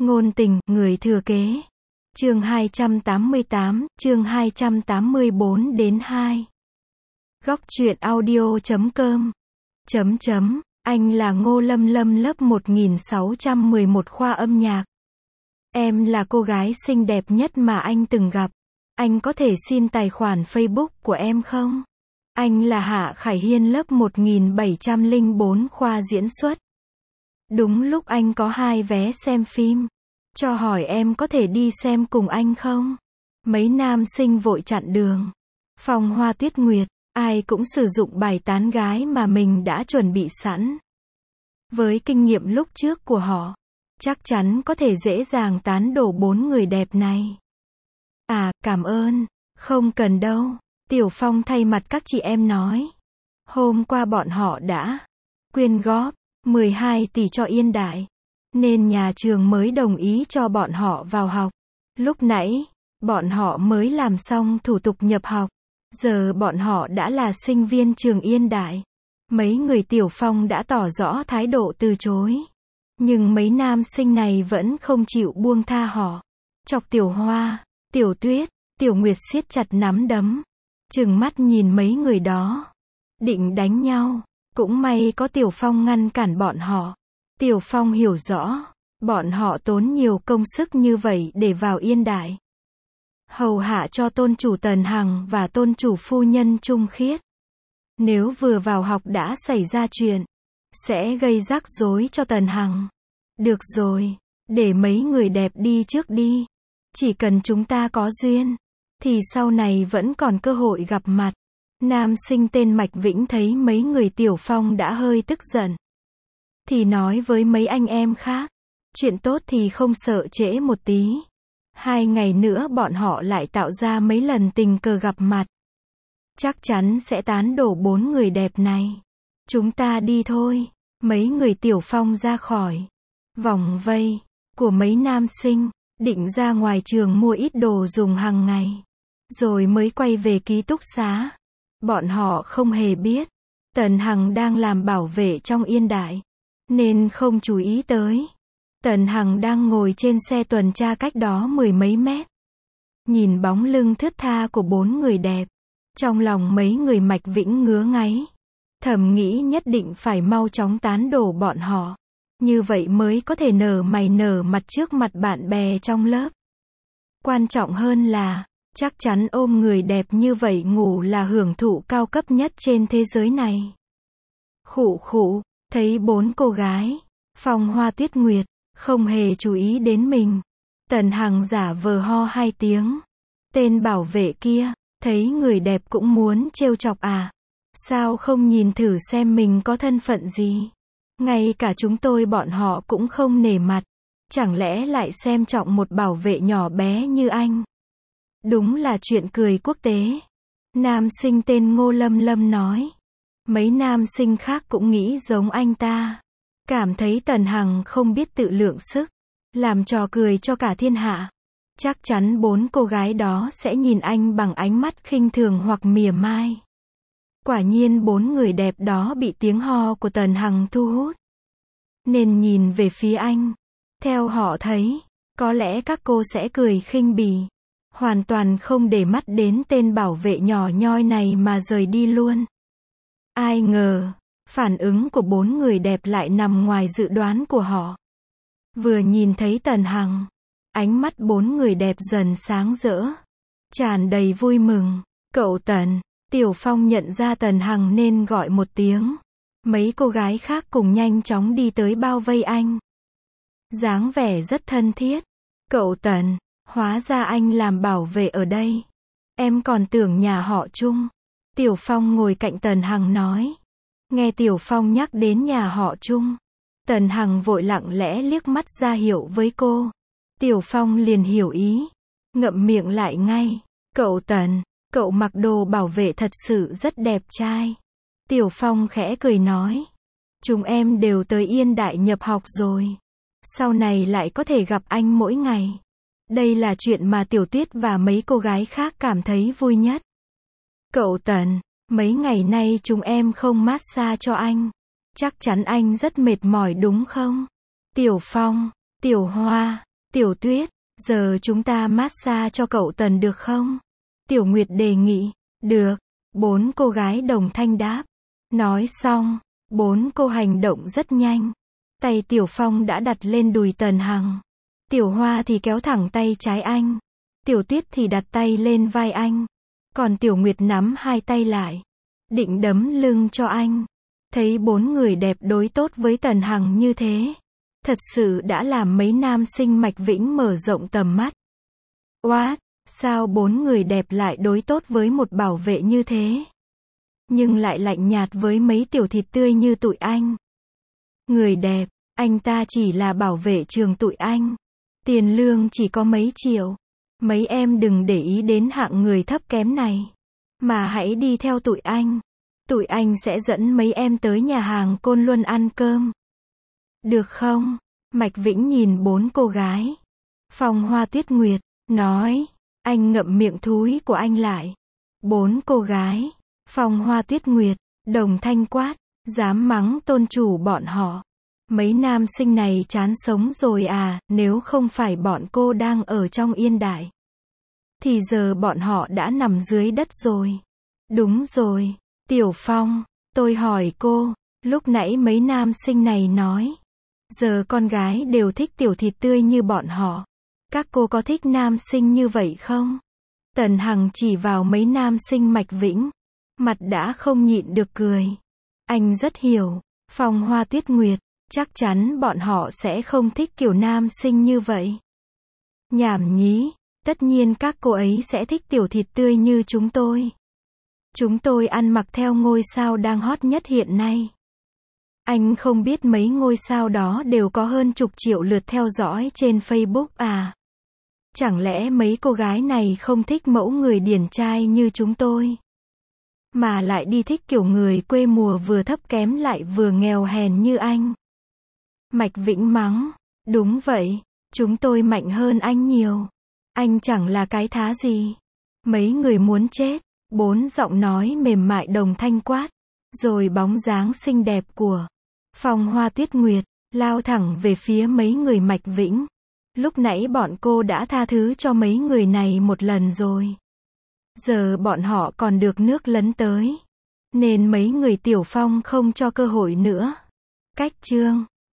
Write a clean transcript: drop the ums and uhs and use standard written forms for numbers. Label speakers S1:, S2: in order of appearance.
S1: Ngôn tình, người thừa kế. Chương 288, chương 284 đến 2. Góc truyện audio.com. Anh là Ngô Lâm Lâm, lớp 1611 khoa âm nhạc. Em là cô gái xinh đẹp nhất mà anh từng gặp. Anh có thể xin tài khoản Facebook của em không? Anh là Hạ Khải Hiên, lớp 1704 khoa diễn xuất. Đúng lúc anh có 2 vé xem phim. Cho hỏi em có thể đi xem cùng anh không? Mấy nam sinh vội chặn đường. Phong Hoa Tuyết Nguyệt, ai cũng sử dụng bài tán gái mà mình đã chuẩn bị sẵn. Với kinh nghiệm lúc trước của họ, chắc chắn có thể dễ dàng tán đổ 4 người đẹp này. À, cảm ơn. Không cần đâu. Tiểu Phong thay mặt các chị em nói. Hôm qua bọn họ đã quyên góp 12 tỷ cho Yên Đại, nên nhà trường mới đồng ý cho bọn họ vào học. Lúc nãy, bọn họ mới làm xong thủ tục nhập học. Giờ bọn họ đã là sinh viên trường Yên Đại. Mấy người Tiểu Phong đã tỏ rõ thái độ từ chối. Nhưng mấy nam sinh này vẫn không chịu buông tha họ. Chọc Tiểu Hoa, Tiểu Tuyết, Tiểu Nguyệt siết chặt nắm đấm, trừng mắt nhìn mấy người đó. Định đánh nhau. Cũng may có Tiểu Phong ngăn cản bọn họ. Tiểu Phong hiểu rõ, bọn họ tốn nhiều công sức như vậy để vào Yên Đại, hầu hạ cho tôn chủ Tần Hằng và tôn chủ phu nhân Trung Khiết. Nếu vừa vào học đã xảy ra chuyện, sẽ gây rắc rối cho Tần Hằng. Được rồi, để mấy người đẹp đi trước đi. Chỉ cần chúng ta có duyên, thì sau này vẫn còn cơ hội gặp mặt. Nam sinh tên Mạch Vĩnh thấy mấy người Tiểu Phong đã hơi tức giận, thì nói với mấy anh em khác, chuyện tốt thì không sợ trễ một tí. 2 ngày nữa bọn họ lại tạo ra mấy lần tình cờ gặp mặt. Chắc chắn sẽ tán đổ 4 người đẹp này. Chúng ta đi thôi. Mấy người Tiểu Phong ra khỏi vòng vây của mấy nam sinh, định ra ngoài trường mua ít đồ dùng hàng ngày, rồi mới quay về ký túc xá. Bọn họ không hề biết, Tần Hằng đang làm bảo vệ trong Yên Đại, nên không chú ý tới. Tần Hằng đang ngồi trên xe tuần tra cách đó 10 mấy mét. Nhìn bóng lưng thướt tha của 4 người đẹp, trong lòng mấy người Mạch Vĩnh ngứa ngáy. Thầm nghĩ nhất định phải mau chóng tán đổ bọn họ. Như vậy mới có thể nở mày nở mặt trước mặt bạn bè trong lớp. Quan trọng hơn là, chắc chắn ôm người đẹp như vậy ngủ là hưởng thụ cao cấp nhất trên thế giới này. Khụ khụ, thấy 4 cô gái, Phong Hoa Tuyết Nguyệt, không hề chú ý đến mình. Tần Hằng giả vờ ho 2 tiếng. Tên bảo vệ kia, thấy người đẹp cũng muốn trêu chọc à? Sao không nhìn thử xem mình có thân phận gì? Ngay cả chúng tôi bọn họ cũng không nể mặt. Chẳng lẽ lại xem trọng một bảo vệ nhỏ bé như anh? Đúng là chuyện cười quốc tế. Nam sinh tên Ngô Lâm Lâm nói. Mấy nam sinh khác cũng nghĩ giống anh ta. Cảm thấy Tần Hằng không biết tự lượng sức, làm trò cười cho cả thiên hạ. Chắc chắn 4 cô gái đó sẽ nhìn anh bằng ánh mắt khinh thường hoặc mỉa mai. Quả nhiên 4 người đẹp đó bị tiếng ho của Tần Hằng thu hút, nên nhìn về phía anh. Theo họ thấy, có lẽ các cô sẽ cười khinh bỉ, hoàn toàn không để mắt đến tên bảo vệ nhỏ nhoi này mà rời đi luôn. Ai ngờ, phản ứng của 4 người đẹp lại nằm ngoài dự đoán của họ. Vừa nhìn thấy Tần Hằng, ánh mắt 4 người đẹp dần sáng rỡ, tràn đầy vui mừng. Cậu Tần. Tiểu Phong nhận ra Tần Hằng nên gọi một tiếng. Mấy cô gái khác cùng nhanh chóng đi tới bao vây anh. Dáng vẻ rất thân thiết. Cậu Tần, hóa ra anh làm bảo vệ ở đây. Em còn tưởng nhà họ Trung. Tiểu Phong ngồi cạnh Tần Hằng nói. Nghe Tiểu Phong nhắc đến nhà họ Trung, Tần Hằng vội lặng lẽ liếc mắt ra hiệu với cô. Tiểu Phong liền hiểu ý, ngậm miệng lại ngay. Cậu Tần, cậu mặc đồ bảo vệ thật sự rất đẹp trai. Tiểu Phong khẽ cười nói. Chúng em đều tới Yên Đại nhập học rồi. Sau này lại có thể gặp anh mỗi ngày. Đây là chuyện mà Tiểu Tuyết và mấy cô gái khác cảm thấy vui nhất. Cậu Tần, mấy ngày nay chúng em không massage cho anh. Chắc chắn anh rất mệt mỏi đúng không? Tiểu Phong, Tiểu Hoa, Tiểu Tuyết, giờ chúng ta massage cho cậu Tần được không? Tiểu Nguyệt đề nghị. Được. 4 cô gái đồng thanh đáp. Nói xong, 4 cô hành động rất nhanh. Tay Tiểu Phong đã đặt lên đùi Tần Hằng. Tiểu Hoa thì kéo thẳng tay trái anh. Tiểu Tuyết thì đặt tay lên vai anh. Còn Tiểu Nguyệt nắm hai tay lại, định đấm lưng cho anh. Thấy 4 người đẹp đối tốt với Tần Hằng như thế, thật sự đã làm mấy nam sinh Mạch Vĩnh mở rộng tầm mắt. What? Sao 4 người đẹp lại đối tốt với một bảo vệ như thế? Nhưng lại lạnh nhạt với mấy tiểu thịt tươi như tụi anh. Người đẹp, anh ta chỉ là bảo vệ trường tụi anh. Tiền lương chỉ có mấy triệu. Mấy em đừng để ý đến hạng người thấp kém này. Mà hãy đi theo tụi anh. Tụi anh sẽ dẫn mấy em tới nhà hàng Côn Luân ăn cơm. Được không? Mạch Vĩnh nhìn 4 cô gái. Phong Hoa Tuyết Nguyệt, nói. Anh ngậm miệng thúi của anh lại. 4 cô gái. Phong Hoa Tuyết Nguyệt, đồng thanh quát. Dám mắng tôn chủ bọn họ. Mấy nam sinh này chán sống rồi à, nếu không phải bọn cô đang ở trong yên đại. Thì giờ bọn họ đã nằm dưới đất rồi. Đúng rồi. Tiểu Phong, tôi hỏi cô, lúc nãy mấy nam sinh này nói. Giờ con gái đều thích tiểu thịt tươi như bọn họ. Các cô có thích nam sinh như vậy không? Tần Hằng chỉ vào mấy nam sinh Mạch Vĩnh. Mặt đã không nhịn được cười. Anh rất hiểu. Phong Hoa Tuyết Nguyệt, chắc chắn bọn họ sẽ không thích kiểu nam sinh như vậy. Nhảm nhí, tất nhiên các cô ấy sẽ thích tiểu thịt tươi như chúng tôi. Chúng tôi ăn mặc theo ngôi sao đang hot nhất hiện nay. Anh không biết mấy ngôi sao đó đều có hơn chục triệu lượt theo dõi trên Facebook à? Chẳng lẽ mấy cô gái này không thích mẫu người điển trai như chúng tôi? Mà lại đi thích kiểu người quê mùa vừa thấp kém lại vừa nghèo hèn như anh. Mạch Vĩnh mắng. Đúng vậy, chúng tôi mạnh hơn anh nhiều. Anh chẳng là cái thá gì. Mấy người muốn chết. 4 giọng nói mềm mại đồng thanh quát. Rồi bóng dáng xinh đẹp của Phong Hoa Tuyết Nguyệt lao thẳng về phía mấy người Mạch Vĩnh. Lúc nãy bọn cô đã tha thứ cho mấy người này một lần rồi. Giờ bọn họ còn được nước lấn tới. Nên mấy người Tiểu Phong không cho cơ hội nữa. Cách chương